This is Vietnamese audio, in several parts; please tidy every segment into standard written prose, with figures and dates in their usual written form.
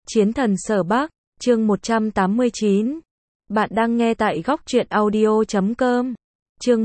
Chiến thần Sở Bắc, chương 189. Bạn đang nghe tại góc truyện audio.com. Chương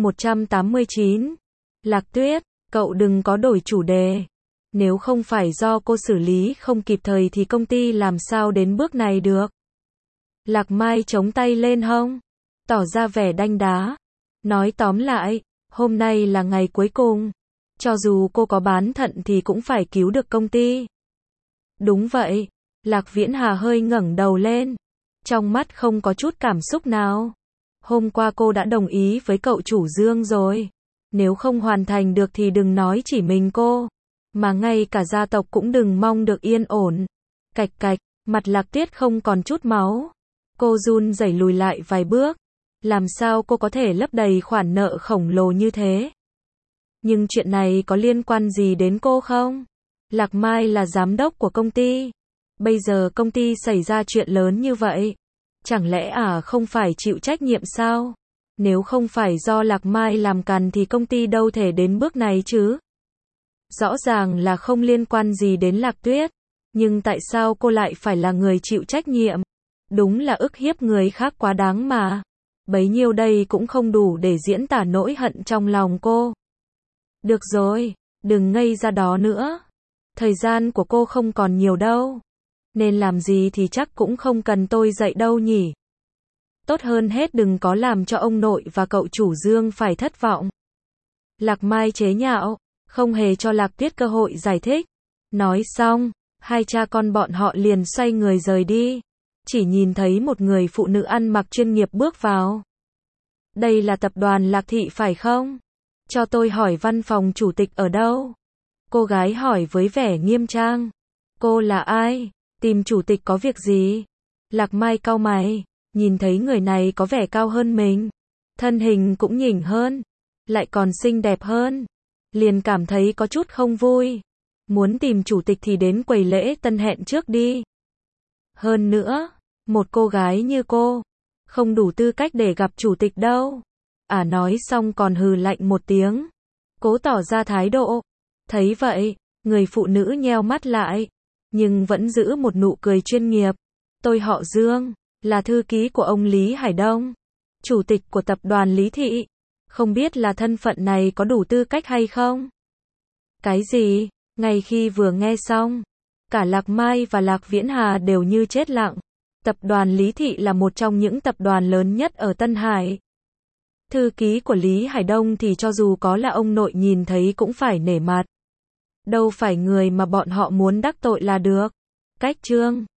189. Lạc Tuyết, cậu đừng có đổi chủ đề. Nếu không phải do cô xử lý không kịp thời thì công ty làm sao đến bước này được. Lạc Mai chống tay lên hông, tỏ ra vẻ đanh đá. Nói tóm lại, hôm nay là ngày cuối cùng. Cho dù cô có bán thận thì cũng phải cứu được công ty. Đúng vậy. Lạc Viễn Hà hơi ngẩng đầu lên, trong mắt không có chút cảm xúc nào. Hôm qua cô đã đồng ý với cậu chủ Dương rồi. Nếu không hoàn thành được thì đừng nói chỉ mình cô, mà ngay cả gia tộc cũng đừng mong được yên ổn. Cạch cạch, mặt Lạc Tuyết không còn chút máu. Cô run rẩy lùi lại vài bước. Làm sao cô có thể lấp đầy khoản nợ khổng lồ như thế? Nhưng chuyện này có liên quan gì đến cô không? Lạc Mai là giám đốc của công ty. Bây giờ công ty xảy ra chuyện lớn như vậy, chẳng lẽ không phải chịu trách nhiệm sao? Nếu không phải do Lạc Mai làm càn thì công ty đâu thể đến bước này chứ? Rõ ràng là không liên quan gì đến Lạc Tuyết, nhưng tại sao cô lại phải là người chịu trách nhiệm? Đúng là ức hiếp người khác quá đáng mà. Bấy nhiêu đây cũng không đủ để diễn tả nỗi hận trong lòng cô. Được rồi, đừng ngây ra đó nữa. Thời gian của cô không còn nhiều đâu. Nên làm gì thì chắc cũng không cần tôi dạy đâu nhỉ. Tốt hơn hết đừng có làm cho ông nội và cậu chủ Dương phải thất vọng. Lạc Mai chế nhạo, không hề cho Lạc Tuyết cơ hội giải thích. Nói xong, hai cha con bọn họ liền xoay người rời đi. Chỉ nhìn thấy một người phụ nữ ăn mặc chuyên nghiệp bước vào. Đây là tập đoàn Lạc Thị phải không? Cho tôi hỏi văn phòng chủ tịch ở đâu? Cô gái hỏi với vẻ nghiêm trang. Cô là ai? Tìm chủ tịch có việc gì? Lạc Mai cau mày, nhìn thấy người này có vẻ cao hơn mình, thân hình cũng nhỉnh hơn, lại còn xinh đẹp hơn, liền cảm thấy có chút không vui. Muốn tìm chủ tịch thì đến quầy lễ tân hẹn trước đi. Hơn nữa, một cô gái như cô, không đủ tư cách để gặp chủ tịch đâu. Nói xong còn hừ lạnh một tiếng, cố tỏ ra thái độ. Thấy vậy, người phụ nữ nheo mắt lại, nhưng vẫn giữ một nụ cười chuyên nghiệp. Tôi họ Dương, là thư ký của ông Lý Hải Đông, chủ tịch của tập đoàn Lý Thị. Không biết là thân phận này có đủ tư cách hay không? Cái gì? Ngay khi vừa nghe xong, cả Lạc Mai và Lạc Viễn Hà đều như chết lặng. Tập đoàn Lý Thị là một trong những tập đoàn lớn nhất ở Tân Hải. Thư ký của Lý Hải Đông thì cho dù có là ông nội nhìn thấy cũng phải nể mặt. Đâu phải người mà bọn họ muốn đắc tội là được. Cách chương